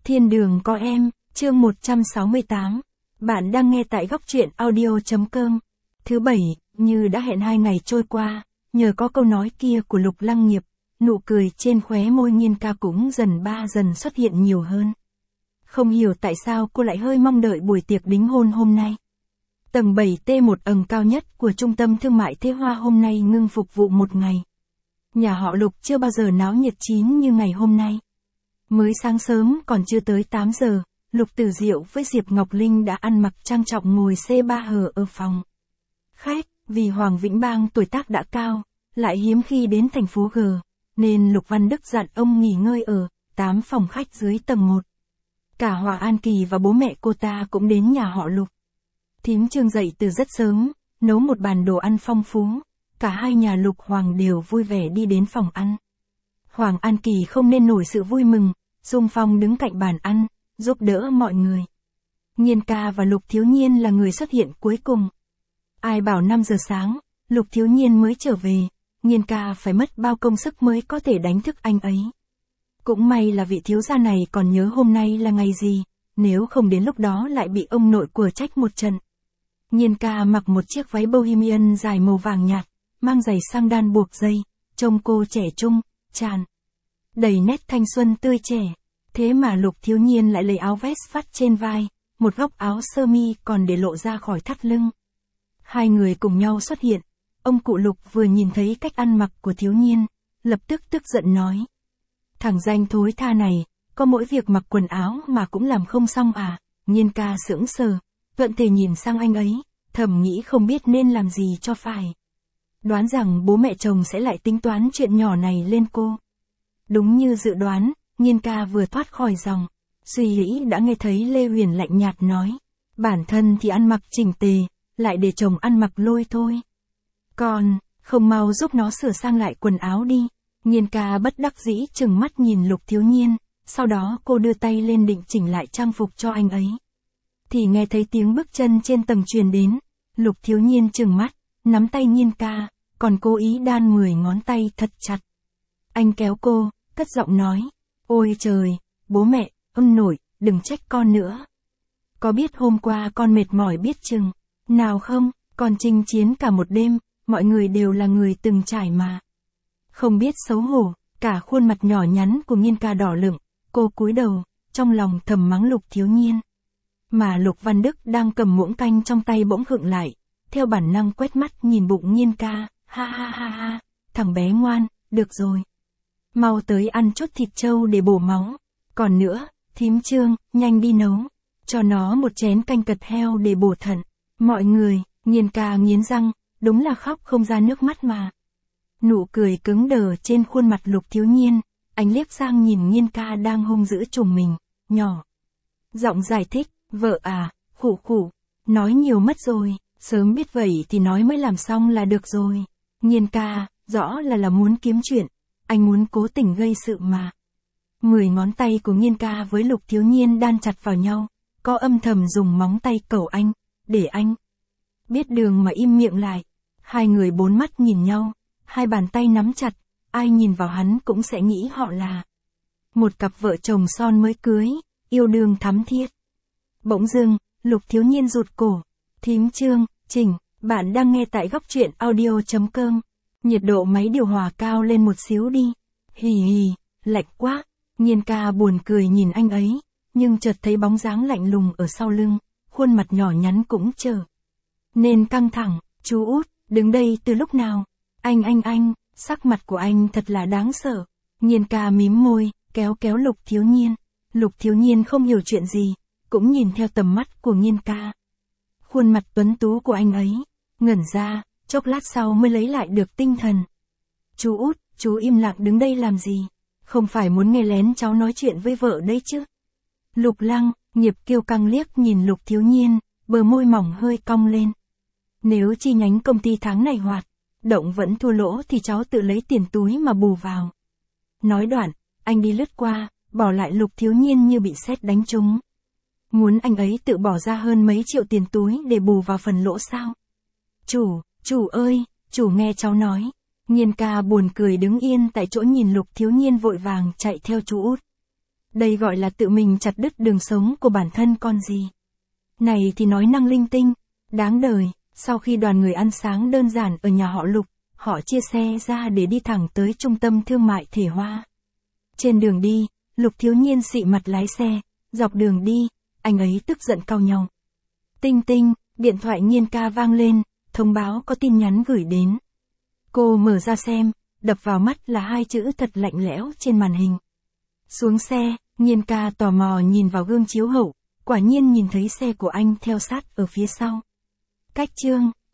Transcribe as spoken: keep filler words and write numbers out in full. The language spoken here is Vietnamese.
Thiên đường có em, chương một trăm sáu mươi tám. Bạn đang nghe tại góc truyện audio.com. Thứ bảy, như đã hẹn hai ngày trôi qua, nhờ có câu nói kia của Lục Lăng Nghiệp, nụ cười trên khóe môi Nhiên Ca cũng dần ba dần xuất hiện nhiều hơn. Không hiểu tại sao cô lại hơi mong đợi buổi tiệc đính hôn hôm nay. Tầng bảy T một ầng cao nhất của trung tâm thương mại Thế Hoa hôm nay ngưng phục vụ một ngày. Nhà họ Lục chưa bao giờ náo nhiệt chín như ngày hôm nay. Mới sáng sớm còn chưa tới tám giờ, Lục Tử Diệu với Diệp Ngọc Linh đã ăn mặc trang trọng ngồi xê ba hờ ở phòng khách, vì Hoàng Vĩnh Bang tuổi tác đã cao, lại hiếm khi đến thành phố G, nên Lục Văn Đức dặn ông nghỉ ngơi ở tám phòng khách dưới tầng một. Cả Hòa An Kỳ và bố mẹ cô ta cũng đến nhà họ Lục. Thím Trương dậy từ rất sớm, nấu một bàn đồ ăn phong phú, cả hai nhà Lục Hoàng đều vui vẻ đi đến phòng ăn. Hoàng An Kỳ không nên nổi sự vui mừng, xung phong đứng cạnh bàn ăn, giúp đỡ mọi người. Nhiên Ca và Lục Thiếu Nhiên là người xuất hiện cuối cùng. Ai bảo năm giờ sáng, Lục Thiếu Nhiên mới trở về, Nhiên Ca phải mất bao công sức mới có thể đánh thức anh ấy. Cũng may là vị thiếu gia này còn nhớ hôm nay là ngày gì, nếu không đến lúc đó lại bị ông nội của trách một trận. Nhiên Ca mặc một chiếc váy bohemian dài màu vàng nhạt, mang giày sang đan buộc dây, trông cô trẻ trung, tràn đầy nét thanh xuân tươi trẻ. Thế mà Lục Thiếu Nhiên lại lấy áo vest vắt trên vai, một góc áo sơ mi còn để lộ ra khỏi thắt lưng. Hai người cùng nhau xuất hiện, ông cụ Lục vừa nhìn thấy cách ăn mặc của Thiếu Nhiên, lập tức tức giận nói. Thằng danh thối tha này, có mỗi việc mặc quần áo mà cũng làm không xong à? Nhiên Ca sững sờ, thuận thể nhìn sang anh ấy, thầm nghĩ không biết nên làm gì cho phải. Đoán rằng bố mẹ chồng sẽ lại tính toán chuyện nhỏ này lên cô. Đúng như dự đoán, Nhiên Ca vừa thoát khỏi dòng, suy nghĩ đã nghe thấy Lê Huyền lạnh nhạt nói. Bản thân thì ăn mặc chỉnh tề, lại để chồng ăn mặc lôi thôi. Còn, không mau giúp nó sửa sang lại quần áo đi. Nhiên Ca bất đắc dĩ chừng mắt nhìn Lục Thiếu Nhiên, sau đó cô đưa tay lên định chỉnh lại trang phục cho anh ấy. Thì nghe thấy tiếng bước chân trên tầng truyền đến, Lục Thiếu Nhiên chừng mắt, nắm tay Nhiên Ca, còn cố ý đan mười ngón tay thật chặt. Anh kéo cô, cất giọng nói. Ôi trời, bố mẹ, ông nội, đừng trách con nữa. Có biết hôm qua con mệt mỏi biết chừng nào không, con chinh chiến cả một đêm, mọi người đều là người từng trải mà. Không biết xấu hổ, cả khuôn mặt nhỏ nhắn của Nhiên Ca đỏ lửng, cô cúi đầu, trong lòng thầm mắng Lục Thiếu Nhiên. Mà Lục Văn Đức đang cầm muỗng canh trong tay bỗng khựng lại, theo bản năng quét mắt nhìn bụng Nhiên Ca, ha ha ha ha, thằng bé ngoan, được rồi. Mau tới ăn chút thịt trâu để bổ máu. Còn nữa, thím Trương, nhanh đi nấu cho nó một chén canh cật heo để bổ thận. Mọi người, Nhiên Ca nghiến răng, đúng là khóc không ra nước mắt mà. Nụ cười cứng đờ trên khuôn mặt Lục Thiếu Nhiên, anh liếc sang nhìn Nhiên Ca đang hung dữ trùng mình, nhỏ giọng giải thích, vợ à, khủ khủ, nói nhiều mất rồi, sớm biết vậy thì nói mới làm xong là được rồi. Nhiên Ca, rõ là là muốn kiếm chuyện, anh muốn cố tình gây sự mà. Mười ngón tay của Nhiên Ca với Lục Thiếu Nhiên đan chặt vào nhau, có âm thầm dùng móng tay cẩu anh, để anh biết đường mà im miệng lại. Hai người bốn mắt nhìn nhau, hai bàn tay nắm chặt, ai nhìn vào hắn cũng sẽ nghĩ họ là một cặp vợ chồng son mới cưới, yêu đương thắm thiết. Bỗng dưng, Lục Thiếu Nhiên rụt cổ. Thím Trương, Trình, bạn đang nghe tại góc truyện audio.com. Nhiệt độ máy điều hòa cao lên một xíu đi. Hì hì, lạnh quá. Nhiên Ca buồn cười nhìn anh ấy, nhưng chợt thấy bóng dáng lạnh lùng ở sau lưng, khuôn mặt nhỏ nhắn cũng trở nên căng thẳng. Chú út, đứng đây từ lúc nào? Anh anh anh, sắc mặt của anh thật là đáng sợ. Nhiên Ca mím môi, kéo kéo Lục Thiếu Nhiên. Lục Thiếu Nhiên không hiểu chuyện gì, cũng nhìn theo tầm mắt của Nhiên Ca. Khuôn mặt tuấn tú của anh ấy, ngẩn ra, chốc lát sau mới lấy lại được tinh thần. Chú út, chú im lặng đứng đây làm gì? Không phải muốn nghe lén cháu nói chuyện với vợ đấy chứ? Lục Lăng, Nghiệp kiêu căng liếc nhìn Lục Thiếu Nhiên, bờ môi mỏng hơi cong lên. Nếu chi nhánh công ty tháng này hoạt động vẫn thua lỗ thì cháu tự lấy tiền túi mà bù vào. Nói đoạn, anh đi lướt qua, bỏ lại Lục Thiếu Nhiên như bị sét đánh trúng. Muốn anh ấy tự bỏ ra hơn mấy triệu tiền túi để bù vào phần lỗ sao? Chủ, chủ ơi, chủ nghe cháu nói. Nhiên Ca buồn cười đứng yên tại chỗ nhìn Lục Thiếu Nhiên vội vàng chạy theo chú út. Đây gọi là tự mình chặt đứt đường sống của bản thân con gì. Này thì nói năng linh tinh, đáng đời. Sau khi đoàn người ăn sáng đơn giản ở nhà họ Lục, họ chia xe ra để đi thẳng tới trung tâm thương mại Thể Hoa. Trên đường đi, Lục thiếu nhiên xị mặt lái xe, dọc đường đi, anh ấy tức giận cau nhau. Tinh tinh, điện thoại Nhiên ca vang lên, thông báo có tin nhắn gửi đến. Cô mở ra xem, đập vào mắt là hai chữ thật lạnh lẽo trên màn hình. Xuống xe, Nhiên ca tò mò nhìn vào gương chiếu hậu, quả nhiên nhìn thấy xe của anh theo sát ở phía sau. Cách chương,